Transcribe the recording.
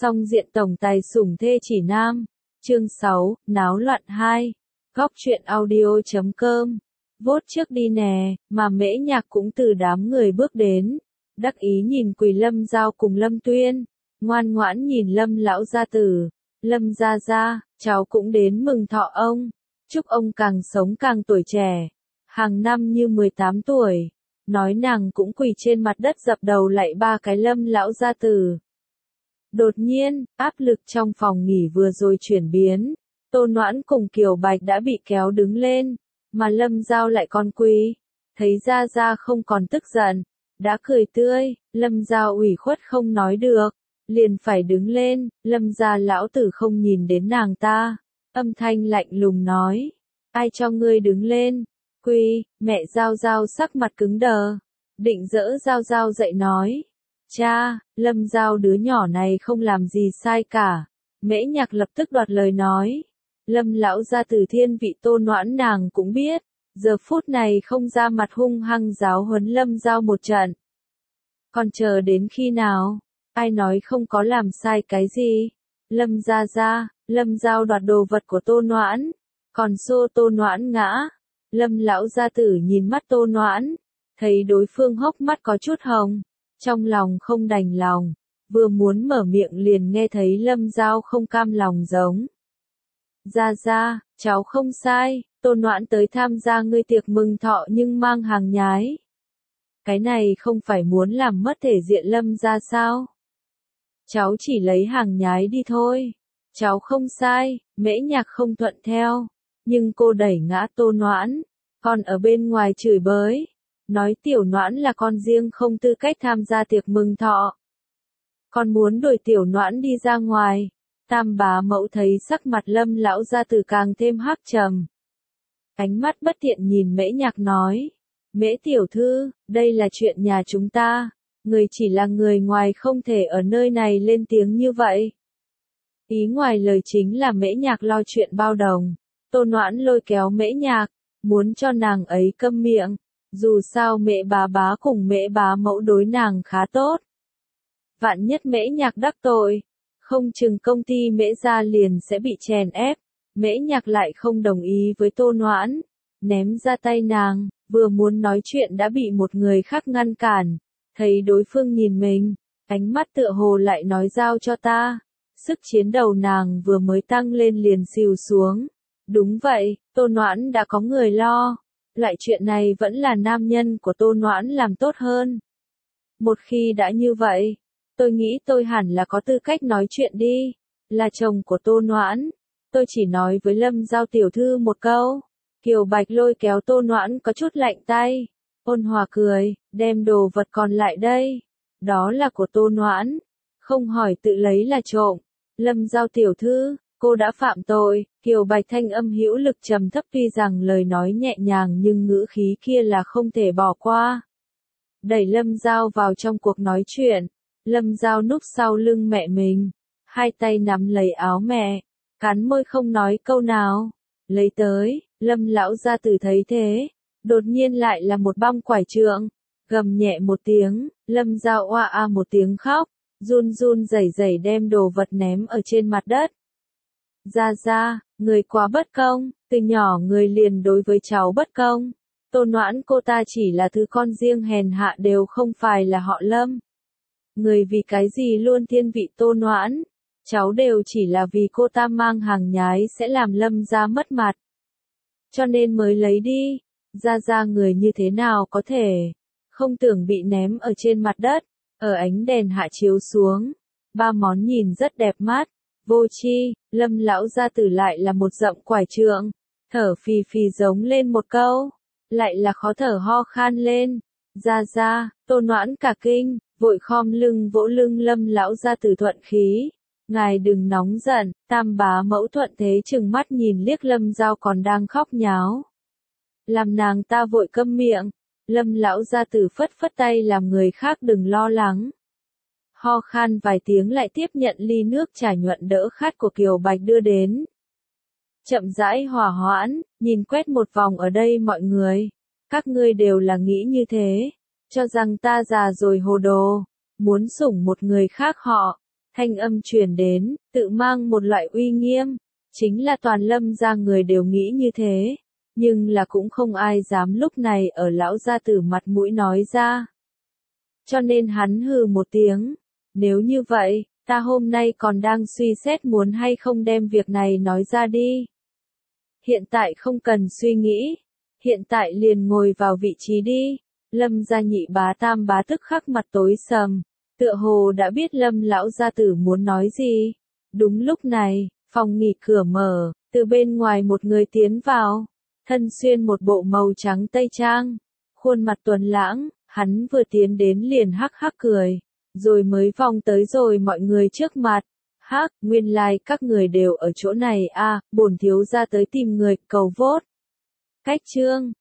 Song diện tổng tài sủng thê chỉ nam. Chương 6, náo loạn 2. Góc truyện audio.com. Vốt trước đi nè, mà Mễ Nhạc cũng từ đám người bước đến. Đắc ý nhìn Quỳ Lâm Giao cùng Lâm Tuyên. Ngoan ngoãn nhìn Lâm lão gia tử. Lâm gia gia, cháu cũng đến mừng thọ ông. Chúc ông càng sống càng tuổi trẻ. Hàng năm như 18 tuổi. Nói nàng cũng quỳ trên mặt đất dập đầu lạy ba cái Lâm lão gia tử. Đột nhiên, áp lực trong phòng nghỉ vừa rồi chuyển biến. Tô Noãn cùng Kiều Bạch đã bị kéo đứng lên, mà Lâm Giao lại còn quỳ. Thấy Gia Gia không còn tức giận, đã cười tươi, Lâm Giao ủy khuất không nói được, liền phải đứng lên, Lâm gia lão tử không nhìn đến nàng ta. Âm thanh lạnh lùng nói, ai cho ngươi đứng lên? Quỳ, mẹ Giao Giao sắc mặt cứng đờ, định dỡ Giao Giao dậy nói. Cha, Lâm Giao đứa nhỏ này không làm gì sai cả. Mễ Nhạc lập tức đoạt lời nói. Lâm lão gia tử thiên vị Tô Noãn nàng cũng biết. Giờ phút này không ra mặt hung hăng giáo huấn Lâm Giao một trận. Còn chờ đến khi nào? Ai nói không có làm sai cái gì? Lâm gia gia, Lâm Giao đoạt đồ vật của Tô Noãn. Còn xô Tô Noãn ngã. Lâm lão gia tử nhìn mắt Tô Noãn. Thấy đối phương hốc mắt có chút hồng. Trong lòng không đành lòng, vừa muốn mở miệng liền nghe thấy Lâm Giao không cam lòng giống. Gia Gia, cháu không sai, Tô Noãn tới tham gia ngươi tiệc mừng thọ nhưng mang hàng nhái. Cái này không phải muốn làm mất thể diện Lâm gia sao? Cháu chỉ lấy hàng nhái đi thôi. Cháu không sai, Mễ Nhạc không thuận theo, nhưng cô đẩy ngã Tô Noãn, còn ở bên ngoài chửi bới. Nói Tiểu Noãn là con riêng không tư cách tham gia tiệc mừng thọ. Còn muốn đuổi Tiểu Noãn đi ra ngoài. Tam bá mẫu thấy sắc mặt Lâm lão gia tử càng thêm hắc trầm. Ánh mắt bất thiện nhìn Mễ Nhạc nói. Mễ tiểu thư, đây là chuyện nhà chúng ta. Người chỉ là người ngoài không thể ở nơi này lên tiếng như vậy. Ý ngoài lời chính là Mễ Nhạc lo chuyện bao đồng. Tô Noãn lôi kéo Mễ Nhạc, muốn cho nàng ấy câm miệng. Dù sao Mễ bá cùng Mễ bá mẫu đối nàng khá tốt. Vạn nhất Mễ Nhạc đắc tội, không chừng công ty Mễ gia liền sẽ bị chèn ép. Mễ Nhạc lại không đồng ý với Tô Noãn, ném ra tay nàng, vừa muốn nói chuyện đã bị một người khác ngăn cản. Thấy đối phương nhìn mình, ánh mắt tựa hồ lại nói giao cho ta. Sức chiến đầu nàng vừa mới tăng lên liền xìu xuống. Đúng vậy, Tô Noãn đã có người lo. Loại chuyện này vẫn là nam nhân của Tô Noãn làm tốt hơn. Một khi đã như vậy, tôi nghĩ tôi hẳn là có tư cách nói chuyện đi. Là chồng của Tô Noãn, tôi chỉ nói với Lâm Giao tiểu thư một câu. Kiều Bạch lôi kéo Tô Noãn có chút lạnh tay. Ôn hòa cười, đem đồ vật còn lại đây. Đó là của Tô Noãn. Không hỏi tự lấy là trộm. Lâm Giao tiểu thư, cô đã phạm tội. Kiều Bạch thanh âm hữu lực trầm thấp tuy rằng lời nói nhẹ nhàng nhưng ngữ khí kia là không thể bỏ qua. Đẩy Lâm Giao vào trong cuộc nói chuyện. Lâm Giao núp sau lưng mẹ mình. Hai tay nắm lấy áo mẹ. Cắn môi không nói câu nào. Lấy tới, Lâm lão gia tử thấy thế. Đột nhiên lại là một băng quải trượng. Gầm nhẹ một tiếng, Lâm Giao oa a một tiếng khóc. Run run rẩy rẩy đem đồ vật ném ở trên mặt đất. Gia Gia, người quá bất công, từ nhỏ người liền đối với cháu bất công. Tô Noãn cô ta chỉ là thứ con riêng hèn hạ đều không phải là họ Lâm. Người vì cái gì luôn thiên vị Tô Noãn, cháu đều chỉ là vì cô ta mang hàng nhái sẽ làm Lâm gia mất mặt. Cho nên mới lấy đi, Gia Gia người như thế nào có thể, không tưởng bị ném ở trên mặt đất, ở ánh đèn hạ chiếu xuống. Ba món nhìn rất đẹp mắt. Vô chi, Lâm lão gia tử lại là một dậm quải trượng, thở phì phì giống lên một câu, lại là khó thở ho khan lên. Gia Gia, Tô Noãn cả kinh, vội khom lưng vỗ lưng Lâm lão gia tử thuận khí. Ngài đừng nóng giận, tam bá mẫu thuận thế chừng mắt nhìn liếc Lâm Giao còn đang khóc nháo. Làm nàng ta vội câm miệng, Lâm lão gia tử phất phất tay làm người khác đừng lo lắng. Ho khan vài tiếng lại tiếp nhận ly nước trà nhuận đỡ khát của Kiều Bạch đưa đến. Chậm rãi hòa hoãn, nhìn quét một vòng ở đây mọi người. Các ngươi đều là nghĩ như thế, cho rằng ta già rồi hồ đồ, muốn sủng một người khác họ. Thanh âm truyền đến, tự mang một loại uy nghiêm. Chính là toàn Lâm gia người đều nghĩ như thế. Nhưng là cũng không ai dám lúc này ở lão gia tử mặt mũi nói ra. Cho nên hắn hừ một tiếng. Nếu như vậy, ta hôm nay còn đang suy xét muốn hay không đem việc này nói ra đi. Hiện tại không cần suy nghĩ. Hiện tại liền ngồi vào vị trí đi. Lâm gia nhị bá tam bá tức khắc mặt tối sầm. Tựa hồ đã biết Lâm lão gia tử muốn nói gì. Đúng lúc này, phòng nghỉ cửa mở, từ bên ngoài một người tiến vào. Thân xuyên một bộ màu trắng tây trang. Khuôn mặt tuấn lãng, hắn vừa tiến đến liền hắc hắc cười. Rồi mới vòng tới rồi mọi người trước mặt. Hắc, nguyên lai các người đều ở chỗ này à, bổn thiếu gia tới tìm người, cầu vote. Cách chương.